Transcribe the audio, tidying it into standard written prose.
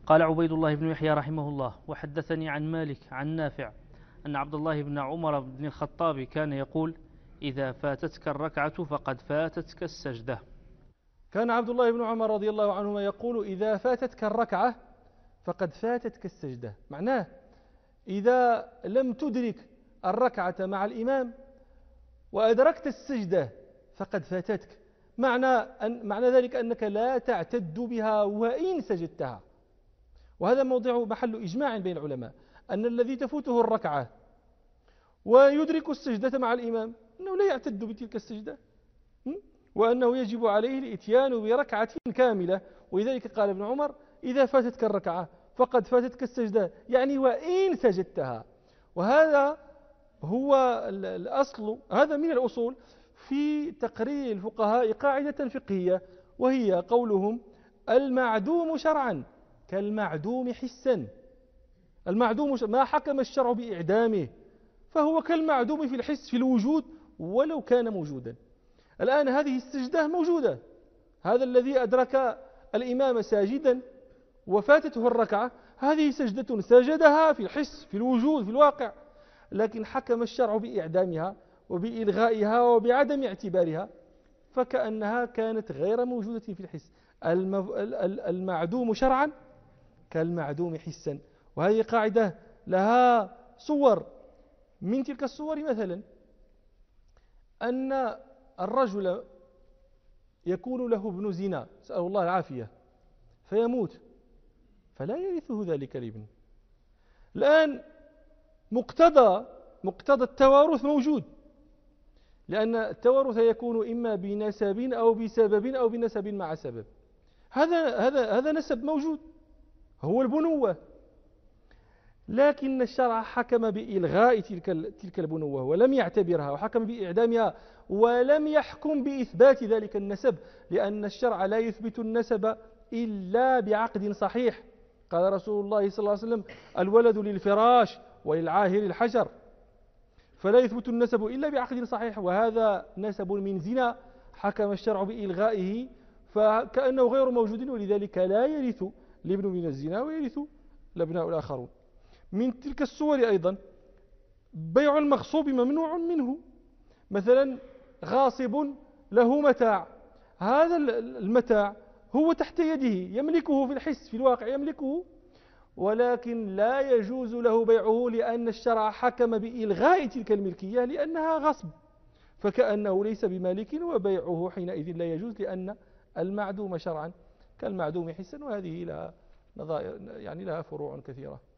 قال عبيد الله بن يحيى رحمه الله: وحدثني عن مالك عن نافع أن عبد الله بن عمر بن الخطاب كان يقول: إذا فاتتك الركعة فقد فاتتك السجدة. كان عبد الله بن عمر رضي الله عنهما يقول: إذا فاتتك الركعة فقد فاتتك السجدة. معناه إذا لم تدرك الركعة مع الإمام وأدركت السجدة فقد فاتتك. معنى ذلك أنك لا تعتد بها وإن سجدتها. وهذا محل إجماع بين العلماء أن الذي تفوته الركعة ويدرك السجدة مع الإمام أنه لا يعتد بتلك السجدة، وأنه يجب عليه الإتيان بركعة كاملة. ولذلك قال ابن عمر: إذا فاتتك الركعة فقد فاتتك السجدة، يعني وإن سجدتها. وهذا هو الأصل، هذا من الأصول في تقرير الفقهاء قاعدة فقهية، وهي قولهم: المعدوم شرعا كالمعدوم حسا. المعدوم ما حكم الشرع بإعدامه فهو كالمعدوم في الحس في الوجود ولو كان موجودا. الآن هذه السجدة موجودة، هذا الذي أدرك الإمام ساجدا وفاتته الركعة، هذه سجدة سجدها في الحس في الوجود في الواقع، لكن حكم الشرع بإعدامها وبإلغائها وبعدم اعتبارها، فكأنها كانت غير موجودة في الحس. المعدوم شرعا كالمعدوم حسا. وهذه قاعدة لها صور. من تلك الصور مثلا أن الرجل يكون له ابن زنا، نسأل الله العافية، فيموت فلا يرثه ذلك الابن. الآن مقتضى التوارث موجود، لأن التوارث يكون إما بنسب أو بسبب أو بنسب مع سبب. هذا نسب موجود، هو البنوة، لكن الشرع حكم بإلغاء تلك البنوة ولم يعتبرها، وحكم بإعدامها ولم يحكم بإثبات ذلك النسب، لأن الشرع لا يثبت النسب إلا بعقد صحيح. قال رسول الله صلى الله عليه وسلم: الولد للفراش وللعاهر الحجر. فلا يثبت النسب إلا بعقد صحيح، وهذا نسب من زنا حكم الشرع بإلغائه فكأنه غير موجود، ولذلك لا يرث الابن من الزنا ويرث الأبناء الآخرون. من تلك الصور أيضا بيع المغصوب ممنوع منه. مثلا غاصب له متاع، هذا المتاع هو تحت يده يملكه في الحس في الواقع يملكه، ولكن لا يجوز له بيعه لأن الشرع حكم بإلغاء تلك الملكية لأنها غصب، فكأنه ليس بمالك، وبيعه حينئذ لا يجوز لأن المعدوم شرعا كالمعدوم حسا. وهذه لها نظائر، يعني لها فروع كثيرة.